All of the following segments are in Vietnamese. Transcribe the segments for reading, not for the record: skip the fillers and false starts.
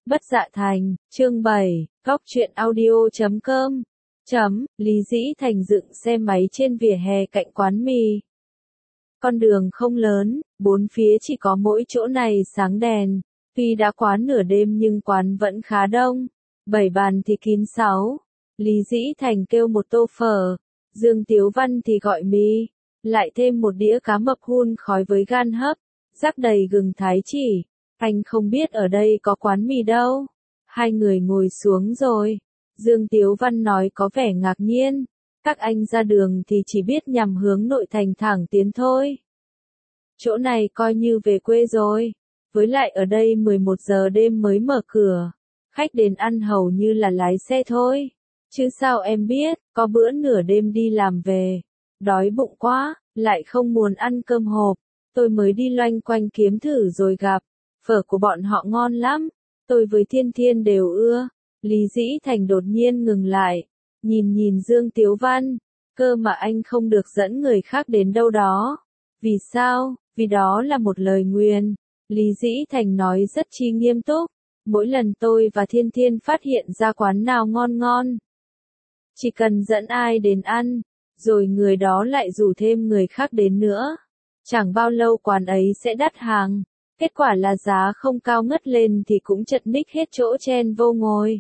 Bất Dạ Thành, chương 7, Góc truyện audio.com. Lý Dĩ Thành dựng xe máy trên vỉa hè cạnh quán mì. Con đường không lớn, bốn phía chỉ có mỗi chỗ này sáng đèn. Tuy đã quá nửa đêm nhưng quán vẫn khá đông. 7 bàn thì kín 6. Lý Dĩ Thành kêu một tô phở. Dương Tiếu Văn thì gọi mì. Lại thêm một đĩa cá mập hun khói với gan hấp. Rắc đầy gừng thái chỉ. Anh không biết ở đây có quán mì đâu. Hai người ngồi xuống rồi. Dương Tiếu Văn nói có vẻ ngạc nhiên. Các anh ra đường thì chỉ biết nhằm hướng nội thành thẳng tiến thôi. Chỗ này coi như về quê rồi. Với lại ở đây 11 giờ đêm mới mở cửa. Khách đến ăn hầu như là lái xe thôi. Chứ sao em biết, có bữa nửa đêm đi làm về. Đói bụng quá, lại không muốn ăn cơm hộp. Tôi mới đi loanh quanh kiếm thử rồi gặp. Phở của bọn họ ngon lắm. Tôi với Thiên Thiên đều ưa. Lý Dĩ Thành đột nhiên ngừng lại. Nhìn Dương Tiếu Văn. Cơ mà anh không được dẫn người khác đến đâu đó. Vì sao? Vì đó là một lời nguyền. Lý Dĩ Thành nói rất chi nghiêm túc. Mỗi lần tôi và Thiên Thiên phát hiện ra quán nào ngon ngon. Chỉ cần dẫn ai đến ăn. Rồi người đó lại rủ thêm người khác đến nữa. Chẳng bao lâu quán ấy sẽ đắt hàng. Kết quả là giá không cao ngất lên thì cũng chật ních hết chỗ chen vô ngồi.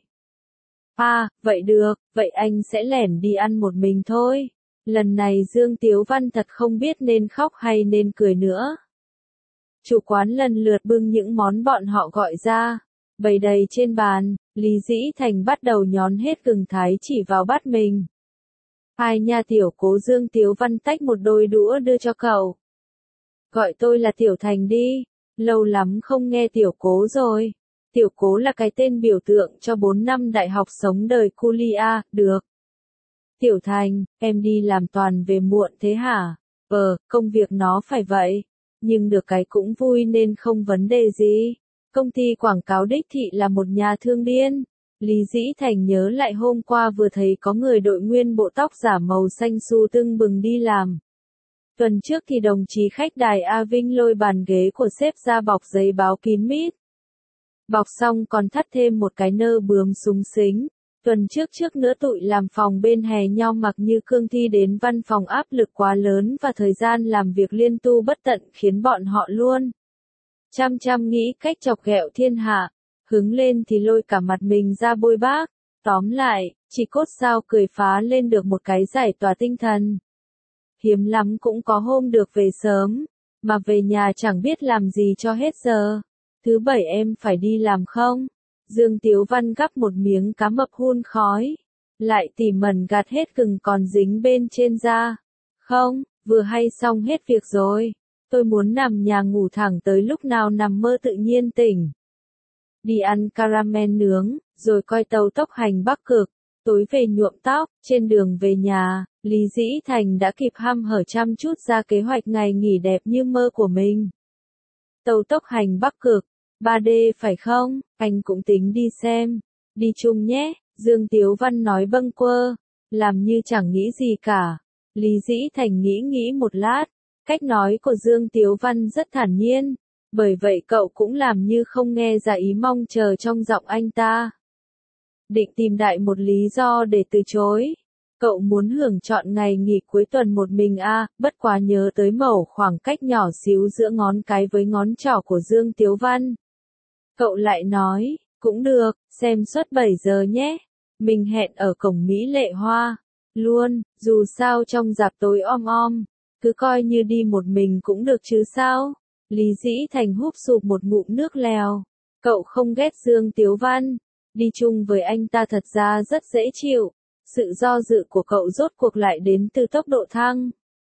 Vậy được, vậy anh sẽ lẻn đi ăn một mình thôi. Lần này Dương Tiếu Văn thật không biết nên khóc hay nên cười nữa. Chủ quán lần lượt bưng những món bọn họ gọi ra. Bày đầy trên bàn, Lý Dĩ Thành bắt đầu nhón hết gừng thái chỉ vào bát mình. Hai nha tiểu cố. Dương Tiếu Văn tách một đôi đũa đưa cho cậu. Gọi tôi là Tiểu Thành đi. Lâu lắm không nghe Tiểu Cố rồi. Tiểu Cố là cái tên biểu tượng cho 4 năm đại học sống đời Culia, được. Tiểu Thành, em đi làm toàn về muộn thế hả? Công việc nó phải vậy. Nhưng được cái cũng vui nên không vấn đề gì. Công ty quảng cáo đích thị là một nhà thương điên. Lý Dĩ Thành nhớ lại hôm qua vừa thấy có người đội nguyên bộ tóc giả màu xanh su tưng bừng đi làm. Tuần trước thì đồng chí khách đài A Vinh lôi bàn ghế của sếp ra bọc giấy báo kín mít. Bọc xong còn thắt thêm một cái nơ bướm xúng xính. Tuần trước nữa tụi làm phòng bên hè nho mặc như cương thi đến văn phòng áp lực quá lớn và thời gian làm việc liên tu bất tận khiến bọn họ luôn. Chăm nghĩ cách chọc ghẹo thiên hạ. Hứng lên thì lôi cả mặt mình ra bôi bác. Tóm lại, chỉ cốt sao cười phá lên được một cái giải tỏa tinh thần. Hiếm lắm cũng có hôm được về sớm, mà về nhà chẳng biết làm gì cho hết giờ. Thứ Bảy em phải đi làm không? Dương Tiếu Văn gắp một miếng cá mập hun khói. Lại tỉ mẩn gạt hết gừng còn dính bên trên da. Không, vừa hay xong hết việc rồi. Tôi muốn nằm nhà ngủ thẳng tới lúc nào nằm mơ tự nhiên tỉnh. Đi ăn caramel nướng, rồi coi tàu tốc hành Bắc Cực. Tối về nhuộm tóc, trên đường về nhà, Lý Dĩ Thành đã kịp hăm hở chăm chút ra kế hoạch ngày nghỉ đẹp như mơ của mình. Tàu tốc hành Bắc Cực, 3D phải không? Anh cũng tính đi xem. Đi chung nhé, Dương Tiếu Văn nói bâng quơ, làm như chẳng nghĩ gì cả. Lý Dĩ Thành nghĩ một lát, cách nói của Dương Tiếu Văn rất thản nhiên, bởi vậy cậu cũng làm như không nghe ra ý mong chờ trong giọng anh ta. Định tìm đại một lý do để từ chối. Cậu muốn hưởng trọn ngày nghỉ cuối tuần một mình bất quá nhớ tới mẩu khoảng cách nhỏ xíu giữa ngón cái với ngón trỏ của Dương Tiếu Văn. Cậu lại nói, cũng được, xem suất 7 giờ nhé. Mình hẹn ở cổng Mỹ Lệ Hoa. Luôn, dù sao trong rạp tối om. Cứ coi như đi một mình cũng được chứ sao. Lý Dĩ Thành húp sụp một ngụm nước lèo. Cậu không ghét Dương Tiếu Văn. Đi chung với anh ta thật ra rất dễ chịu. Sự do dự của cậu rốt cuộc lại đến từ tốc độ thăng.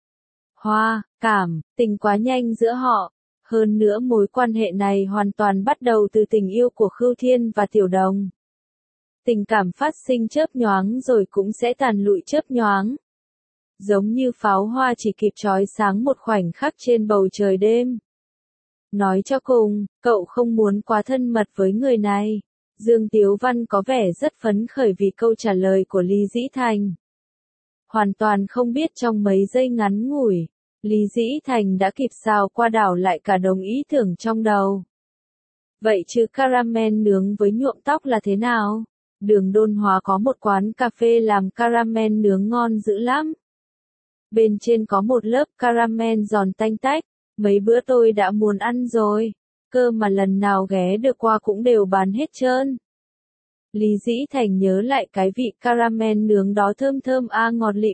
Tình quá nhanh giữa họ. Hơn nữa mối quan hệ này hoàn toàn bắt đầu từ tình yêu của Khưu Thiên và Tiểu Đồng. Tình cảm phát sinh chớp nhoáng rồi cũng sẽ tàn lụi chớp nhoáng. Giống như pháo hoa chỉ kịp chói sáng một khoảnh khắc trên bầu trời đêm. Nói cho cùng, cậu không muốn quá thân mật với người này. Dương Tiếu Văn có vẻ rất phấn khởi vì câu trả lời của Lý Dĩ Thành. Hoàn toàn không biết trong mấy giây ngắn ngủi, Lý Dĩ Thành đã kịp xào qua đảo lại cả đống ý tưởng trong đầu. Vậy chứ caramel nướng với nhuộm tóc là thế nào? Đường Đôn Hóa có một quán cà phê làm caramel nướng ngon dữ lắm. Bên trên có một lớp caramel giòn tanh tách, mấy bữa tôi đã muốn ăn rồi, cơ mà lần nào ghé được qua cũng đều bán hết trơn. Lý Dĩ Thành nhớ lại cái vị caramel nướng đó thơm thơm ngọt lịm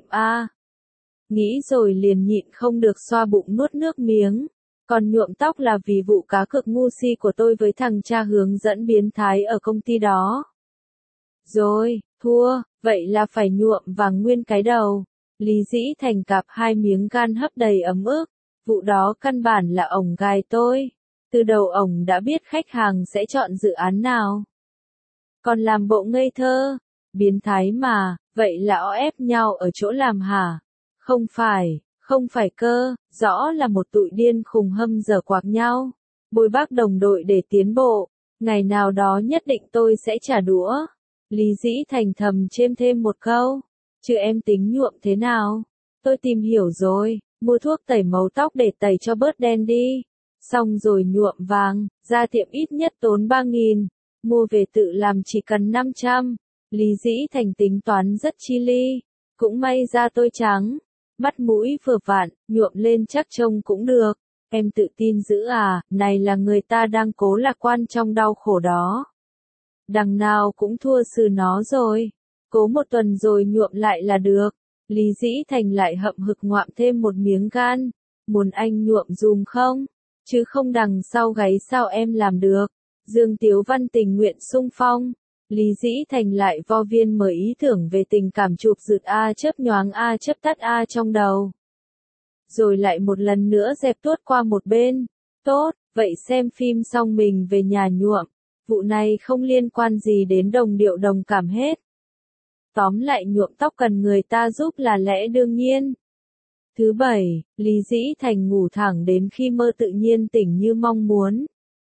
Nghĩ rồi liền nhịn không được xoa bụng nuốt nước miếng. Còn nhuộm tóc là vì vụ cá cược ngu si của tôi với thằng cha hướng dẫn biến thái ở công ty đó. Rồi, thua, vậy là phải nhuộm vàng nguyên cái đầu. Lý Dĩ Thành cạp 2 miếng gan hấp đầy ấm ức. Vụ đó căn bản là ổng gài tôi. Từ đầu ổng đã biết khách hàng sẽ chọn dự án nào. Còn làm bộ ngây thơ, biến thái mà, vậy là o ép nhau ở chỗ làm hả? Không phải cơ, rõ là một tụi điên khùng hâm dở quạc nhau. Bôi bác đồng đội để tiến bộ, ngày nào đó nhất định tôi sẽ trả đũa. Lý Dĩ Thành thầm chêm thêm một câu, chứ em tính nhuộm thế nào? Tôi tìm hiểu rồi, mua thuốc tẩy màu tóc để tẩy cho bớt đen đi. Xong rồi nhuộm vàng, ra tiệm ít nhất tốn 3.000, mua về tự làm chỉ cần 500. Lý Dĩ Thành tính toán rất chi li, cũng may da tôi trắng, mắt mũi vừa vặn, nhuộm lên chắc trông cũng được. Em tự tin dữ này là người ta đang cố lạc quan trong đau khổ đó. Đằng nào cũng thua xử nó rồi, cố một tuần rồi nhuộm lại là được. Lý Dĩ Thành lại hậm hực ngoạm thêm một miếng gan, muốn anh nhuộm dùm không? Chứ không đằng sau gáy sao em làm được? Dương Tiếu Văn tình nguyện xung phong. Lý Dĩ Thành lại vo viên mở ý tưởng về tình cảm chụp rượt chớp nhoáng chớp tắt trong đầu. Rồi lại một lần nữa dẹp tuốt qua một bên. Tốt, vậy xem phim xong mình về nhà nhuộm. Vụ này không liên quan gì đến đồng điệu đồng cảm hết. Tóm lại nhuộm tóc cần người ta giúp là lẽ đương nhiên. Thứ 7, Lý Dĩ Thành ngủ thẳng đến khi mơ tự nhiên tỉnh như mong muốn.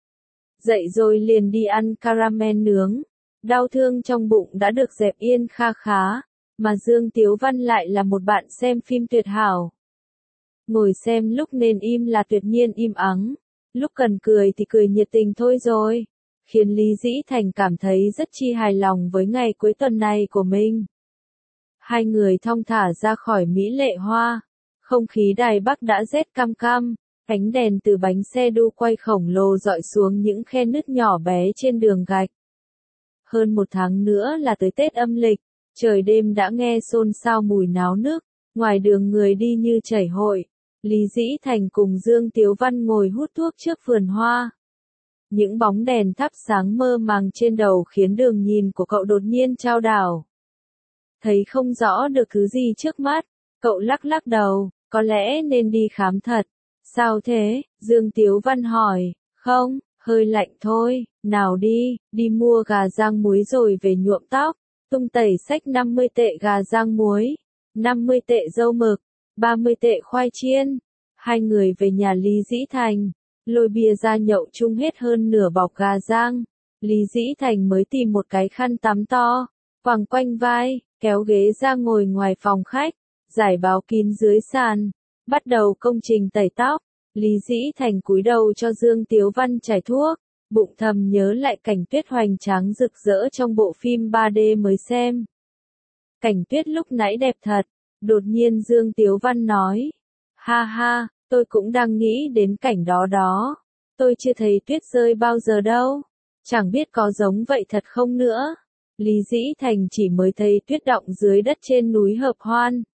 Dậy rồi liền đi ăn caramel nướng. Đau thương trong bụng đã được dẹp yên kha khá, mà Dương Tiếu Văn lại là một bạn xem phim tuyệt hảo. Ngồi xem lúc nên im là tuyệt nhiên im ắng, lúc cần cười thì cười nhiệt tình thôi rồi, khiến Lý Dĩ Thành cảm thấy rất chi hài lòng với ngày cuối tuần này của mình. Hai người thong thả ra khỏi Mỹ Lệ Hoa, không khí Đài Bắc đã rét căm căm, ánh đèn từ bánh xe đu quay khổng lồ dọi xuống những khe nứt nhỏ bé trên đường gạch. Hơn 1 tháng nữa là tới Tết âm lịch, trời đêm đã nghe xôn xao mùi náo nức, ngoài đường người đi như chảy hội. Lý Dĩ Thành cùng Dương Tiếu Văn ngồi hút thuốc trước vườn hoa. Những bóng đèn thắp sáng mơ màng trên đầu khiến đường nhìn của cậu đột nhiên chao đảo. Thấy không rõ được thứ gì trước mắt, cậu lắc lắc đầu, có lẽ nên đi khám thật. Sao thế? Dương Tiếu Văn hỏi. Không, hơi lạnh thôi, nào đi mua gà rang muối rồi về nhuộm tóc. Tung tẩy xách 50 tệ gà rang muối, 50 tệ dâu mực, 30 tệ khoai chiên. Hai người về nhà Lý Dĩ Thành, lôi bia ra nhậu chung hết hơn nửa bọc gà rang. Lý Dĩ Thành mới tìm một cái khăn tắm to, quàng quanh vai, kéo ghế ra ngồi ngoài phòng khách, giải báo kín dưới sàn, bắt đầu công trình tẩy tóc. Lý Dĩ Thành cúi đầu cho Dương Tiếu Văn chải thuốc, bụng thầm nhớ lại cảnh tuyết hoành tráng rực rỡ trong bộ phim 3D mới xem. Cảnh tuyết lúc nãy đẹp thật, đột nhiên Dương Tiếu Văn nói. Ha ha, tôi cũng đang nghĩ đến cảnh đó đó. Tôi chưa thấy tuyết rơi bao giờ đâu. Chẳng biết có giống vậy thật không nữa. Lý Dĩ Thành chỉ mới thấy tuyết đọng dưới đất trên núi Hợp Hoan.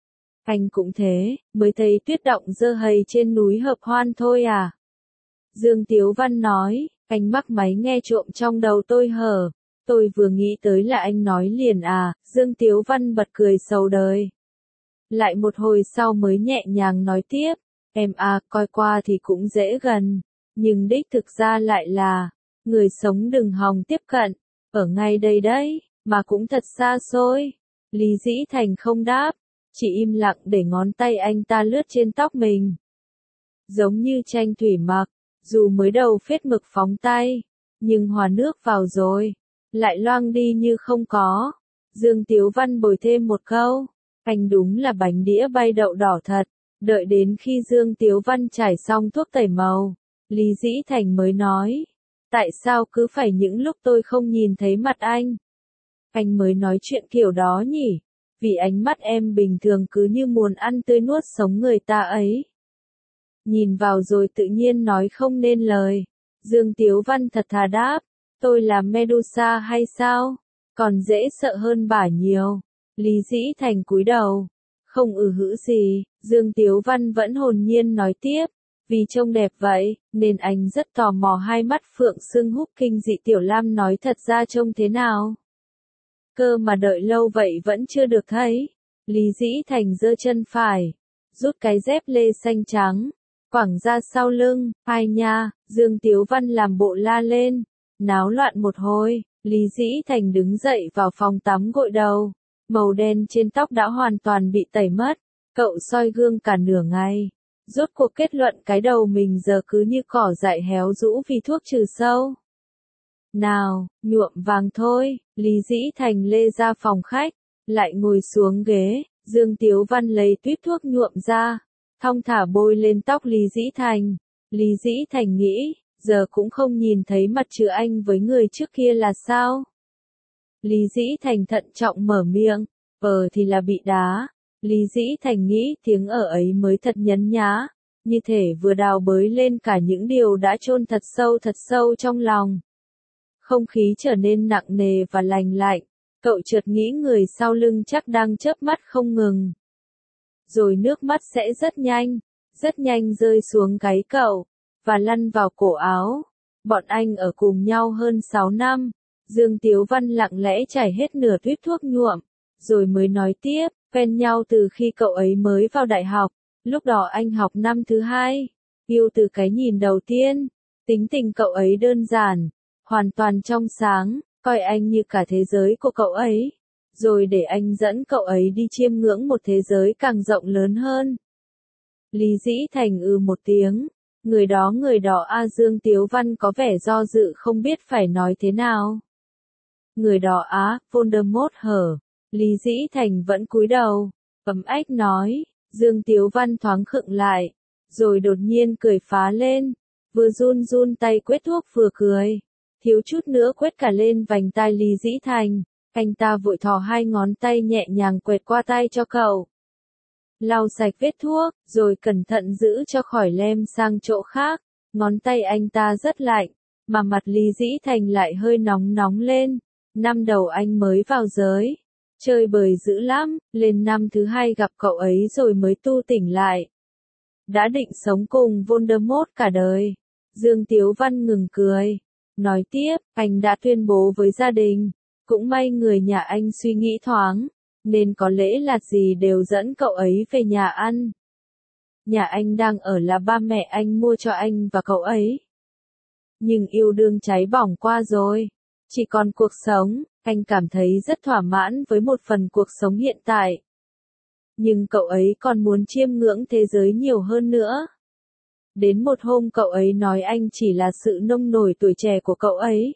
Anh cũng thế, mới thấy tuyết đọng dơ hầy trên núi Hợp Hoan thôi à. Dương Tiếu Văn nói, anh mắc máy nghe trộm trong đầu tôi hở. Tôi vừa nghĩ tới là anh nói liền à, Dương Tiếu Văn bật cười sầu đời. Lại một hồi sau mới nhẹ nhàng nói tiếp, em coi qua thì cũng dễ gần, nhưng đích thực ra lại là, người sống đừng hòng tiếp cận, ở ngay đây đấy, mà cũng thật xa xôi. Lý Dĩ Thành không đáp, chỉ im lặng để ngón tay anh ta lướt trên tóc mình. Giống như tranh thủy mặc, dù mới đầu phết mực phóng tay, nhưng hòa nước vào rồi, lại loang đi như không có. Dương Tiếu Văn bồi thêm một câu, anh đúng là bánh đĩa bay đậu đỏ thật. Đợi đến khi Dương Tiếu Văn trải xong thuốc tẩy màu, Lý Dĩ Thành mới nói, Tại sao cứ phải những lúc tôi không nhìn thấy mặt anh? Anh mới nói chuyện kiểu đó nhỉ? Vì ánh mắt em bình thường cứ như muốn ăn tươi nuốt sống người ta ấy. Nhìn vào rồi tự nhiên nói không nên lời. Dương Tiếu Văn thật thà đáp, tôi là Medusa hay sao? Còn dễ sợ hơn bả nhiều. Lý Dĩ Thành cúi đầu. Không hữ gì, Dương Tiếu Văn vẫn hồn nhiên nói tiếp. Vì trông đẹp vậy, nên anh rất tò mò hai mắt phượng sưng húp kinh dị Tiểu Lam nói thật ra trông thế nào. Cơ mà đợi lâu vậy vẫn chưa được thấy. Lý Dĩ Thành giơ chân phải, rút cái dép lê xanh trắng, quẳng ra sau lưng, ai nha, Dương Tiếu Văn làm bộ la lên, náo loạn một hồi, Lý Dĩ Thành đứng dậy vào phòng tắm gội đầu, màu đen trên tóc đã hoàn toàn bị tẩy mất, cậu soi gương cả nửa ngày, rốt cuộc kết luận cái đầu mình giờ cứ như cỏ dại héo rũ vì thuốc trừ sâu. Nào, nhuộm vàng thôi, Lý Dĩ Thành lê ra phòng khách, lại ngồi xuống ghế, Dương Tiếu Văn lấy tuýp thuốc nhuộm ra, thong thả bôi lên tóc Lý Dĩ Thành. Lý Dĩ Thành nghĩ, giờ cũng không nhìn thấy mặt trừ anh với người trước kia là sao? Lý Dĩ Thành thận trọng mở miệng, thì là bị đá. Lý Dĩ Thành nghĩ tiếng ấy mới thật nhấn nhá, như thể vừa đào bới lên cả những điều đã chôn thật sâu trong lòng. Không khí trở nên nặng nề và lành lạnh, cậu chợt nghĩ người sau lưng chắc đang chớp mắt không ngừng. Rồi nước mắt sẽ rất nhanh rơi xuống gáy cậu, và lăn vào cổ áo. Bọn anh ở cùng nhau hơn 6 năm, Dương Tiếu Văn lặng lẽ chảy hết nửa tuýp thuốc nhuộm, rồi mới nói tiếp, quen nhau từ khi cậu ấy mới vào đại học, lúc đó anh học năm thứ 2, yêu từ cái nhìn đầu tiên, tính tình cậu ấy đơn giản, hoàn toàn trong sáng, coi anh như cả thế giới của cậu ấy, rồi để anh dẫn cậu ấy đi chiêm ngưỡng một thế giới càng rộng lớn hơn. Lý Dĩ Thành một tiếng, người đó Dương Tiếu Văn có vẻ do dự không biết phải nói thế nào. Người đó Voldemort hở, Lý Dĩ Thành vẫn cúi đầu, ấm ách nói, Dương Tiếu Văn thoáng khựng lại, rồi đột nhiên cười phá lên, vừa run tay quét thuốc vừa cười. Thiếu chút nữa quét cả lên vành tai Lý Dĩ Thành, anh ta vội thò hai ngón tay nhẹ nhàng quẹt qua tay cho cậu. Lau sạch vết thuốc, rồi cẩn thận giữ cho khỏi lem sang chỗ khác, ngón tay anh ta rất lạnh, mà mặt Lý Dĩ Thành lại hơi nóng lên. Năm đầu anh mới vào giới, chơi bời dữ lắm, lên năm thứ 2 gặp cậu ấy rồi mới tu tỉnh lại. Đã định sống cùng Voldemort cả đời. Dương Tiếu Văn ngừng cười. Nói tiếp, anh đã tuyên bố với gia đình, cũng may người nhà anh suy nghĩ thoáng, nên có lễ lạt gì đều dẫn cậu ấy về nhà ăn. Nhà anh đang ở là ba mẹ anh mua cho anh và cậu ấy. Nhưng yêu đương cháy bỏng qua rồi, chỉ còn cuộc sống, anh cảm thấy rất thỏa mãn với một phần cuộc sống hiện tại. Nhưng cậu ấy còn muốn chiêm ngưỡng thế giới nhiều hơn nữa. Đến một hôm cậu ấy nói anh chỉ là sự nông nổi tuổi trẻ của cậu ấy.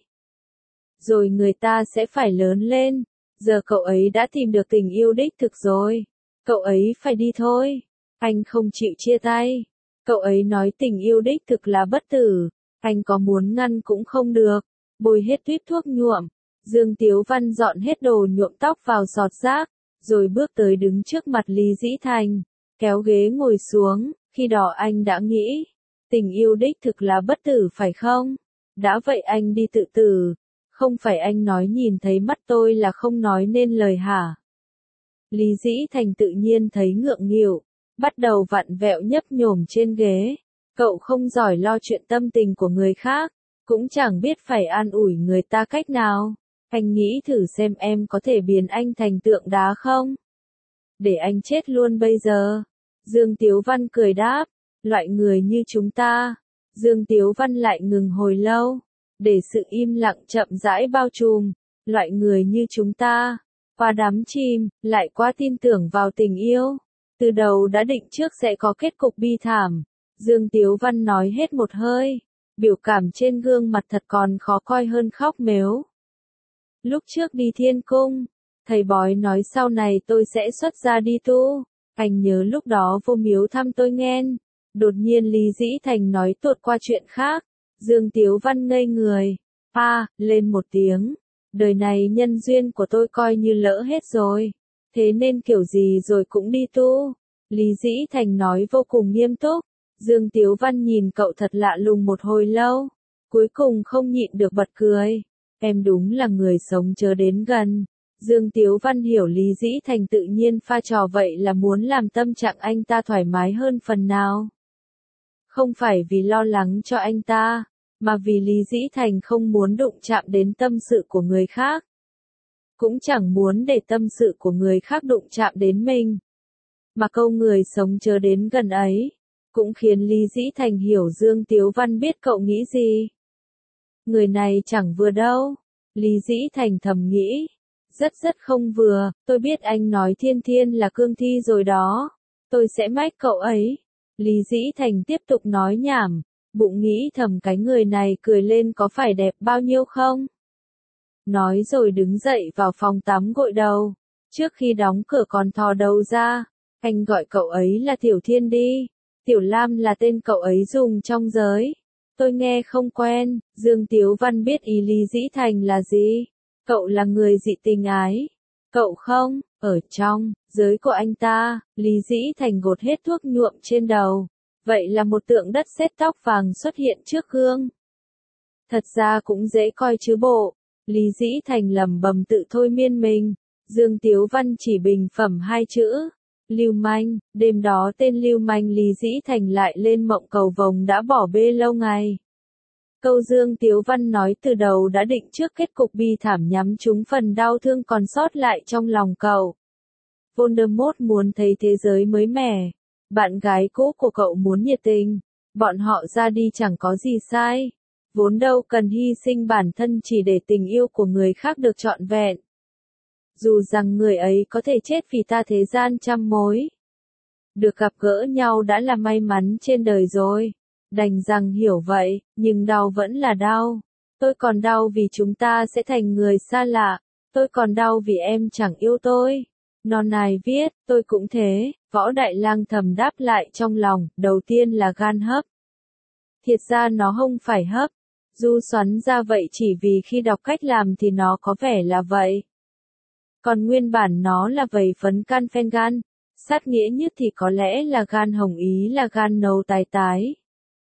Rồi người ta sẽ phải lớn lên, giờ cậu ấy đã tìm được tình yêu đích thực rồi. Cậu ấy phải đi thôi. Anh không chịu chia tay. Cậu ấy nói tình yêu đích thực là bất tử. Anh có muốn ngăn cũng không được. Bôi hết tuýp thuốc nhuộm. Dương Tiếu Văn dọn hết đồ nhuộm tóc vào giọt rác, rồi bước tới đứng trước mặt Lý Dĩ Thành, kéo ghế ngồi xuống. Khi đó anh đã nghĩ, tình yêu đích thực là bất tử phải không? Đã vậy anh đi tự tử. Không phải anh nói nhìn thấy mắt tôi là không nói nên lời hả? Lý Dĩ Thành tự nhiên thấy ngượng nghịu, bắt đầu vặn vẹo nhấp nhổm trên ghế. Cậu không giỏi lo chuyện tâm tình của người khác, cũng chẳng biết phải an ủi người ta cách nào. Anh nghĩ thử xem em có thể biến anh thành tượng đá không? Để anh chết luôn bây giờ. Dương Tiếu Văn cười đáp, loại người như chúng ta. Dương Tiếu Văn lại ngừng hồi lâu, để sự im lặng chậm rãi bao trùm. Loại người như chúng ta, qua đắm chìm, lại quá tin tưởng vào tình yêu. Từ đầu đã định trước sẽ có kết cục bi thảm. Dương Tiếu Văn nói hết một hơi, biểu cảm trên gương mặt thật còn khó coi hơn khóc mếu. Lúc trước đi thiên cung, thầy bói nói sau này tôi sẽ xuất gia đi tu. Anh nhớ lúc đó vô miếu thăm tôi nghen. Đột nhiên Lý Dĩ Thành nói tuột qua chuyện khác. Dương Tiếu Văn ngây người, lên một tiếng. Đời này nhân duyên của tôi coi như lỡ hết rồi. Thế nên kiểu gì rồi cũng đi tu. Lý Dĩ Thành nói vô cùng nghiêm túc. Dương Tiếu Văn nhìn cậu thật lạ lùng một hồi lâu. Cuối cùng không nhịn được bật cười. Em đúng là người sống chớ đến gần. Dương Tiếu Văn hiểu Lý Dĩ Thành tự nhiên pha trò vậy là muốn làm tâm trạng anh ta thoải mái hơn phần nào. Không phải vì lo lắng cho anh ta, mà vì Lý Dĩ Thành không muốn đụng chạm đến tâm sự của người khác. Cũng chẳng muốn để tâm sự của người khác đụng chạm đến mình. Mà câu người sống chớ đến gần ấy, cũng khiến Lý Dĩ Thành hiểu Dương Tiếu Văn biết cậu nghĩ gì. Người này chẳng vừa đâu. Lý Dĩ Thành thầm nghĩ. Rất không vừa, tôi biết anh nói Thiên Thiên là cương thi rồi đó. Tôi sẽ mách cậu ấy. Lý Dĩ Thành tiếp tục nói nhảm, bụng nghĩ thầm cái người này cười lên có phải đẹp bao nhiêu không? Nói rồi đứng dậy vào phòng tắm gội đầu. Trước khi đóng cửa còn thò đầu ra, anh gọi cậu ấy là Tiểu Thiên đi. Tiểu Lam là tên cậu ấy dùng trong giới. Tôi nghe không quen. Dương Tiếu Văn biết ý Lý Dĩ Thành là gì. Cậu là người dị tình ái. Cậu không, ở trong giới của anh ta, Lý Dĩ Thành gột hết thuốc nhuộm trên đầu. Vậy là một tượng đất sét tóc vàng xuất hiện trước gương. Thật ra cũng dễ coi chứ bộ. Lý Dĩ Thành lẩm bẩm tự thôi miên mình. Dương Tiếu Văn chỉ bình phẩm 2 chữ. Lưu manh, đêm đó tên lưu manh Lý Dĩ Thành lại lên mộng cầu vồng đã bỏ bê lâu ngày. Câu Dương Tiếu Văn nói từ đầu đã định trước kết cục bi thảm nhắm trúng phần đau thương còn sót lại trong lòng cậu. Voldemort muốn thấy thế giới mới mẻ. Bạn gái cũ của cậu muốn nhiệt tình. Bọn họ ra đi chẳng có gì sai. Vốn đâu cần hy sinh bản thân chỉ để tình yêu của người khác được trọn vẹn. Dù rằng người ấy có thể chết vì ta thế gian trăm mối. Được gặp gỡ nhau đã là may mắn trên đời rồi. Đành rằng hiểu vậy, nhưng đau vẫn là đau. Tôi còn đau vì chúng ta sẽ thành người xa lạ. Tôi còn đau vì em chẳng yêu tôi. Non nài viết, tôi cũng thế. Võ Đại Lang thầm đáp lại trong lòng, đầu tiên là gan hấp. Thiệt ra nó không phải hấp. Du xoắn ra vậy chỉ vì khi đọc cách làm thì nó có vẻ là vậy. Còn nguyên bản nó là vầy phấn can phen gan. Sát nghĩa nhất thì có lẽ là gan hồng ý là gan nâu tái tái.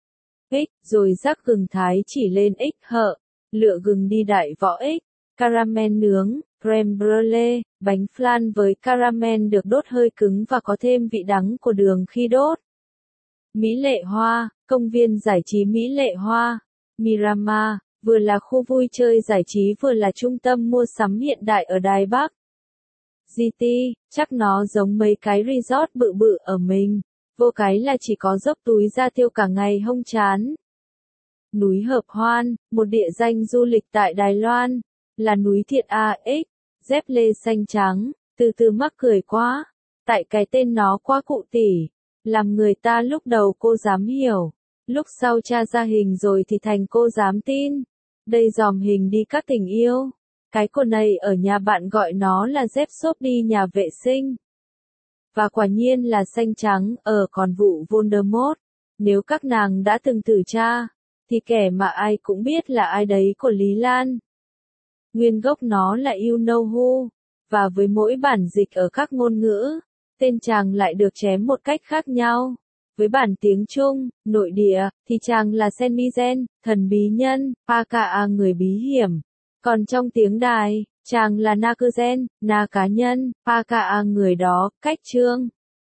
Rồi rắc gừng thái chỉ lên hợ. Lựa gừng đi đại võ caramel nướng, crème brulee, bánh flan với caramel được đốt hơi cứng và có thêm vị đắng của đường khi đốt. Mỹ Lệ Hoa, công viên giải trí Mỹ Lệ Hoa, Miramar, vừa là khu vui chơi giải trí vừa là trung tâm mua sắm hiện đại ở Đài Bắc. GT, chắc nó giống mấy cái resort bự bự ở mình. Vô cái là chỉ có dốc túi ra tiêu cả ngày hông chán. Núi Hợp Hoan, một địa danh du lịch tại Đài Loan, là núi Thiện AX, dép lê xanh trắng, từ mắc cười quá. Tại cái tên nó quá cụ tỉ, làm người ta lúc đầu cô dám hiểu, lúc sau tra ra hình rồi thì thành cô dám tin. Đây dòm hình đi các tình yêu. Cái cô này ở nhà bạn gọi nó là dép xốp đi nhà vệ sinh. Và quả nhiên là xanh trắng, còn vụ Voldemort. Nếu các nàng đã từng thử tra, thì kẻ mà ai cũng biết là ai đấy của Lý Lan. Nguyên gốc nó là You Know Who, và với mỗi bản dịch ở các ngôn ngữ, tên chàng lại được chém một cách khác nhau. Với bản tiếng Trung, nội địa, thì chàng là Semigen, thần bí nhân, aka người bí hiểm. Còn trong tiếng Đài, chàng là Nakuzen, na cá nhân, aka người đó, cách trương.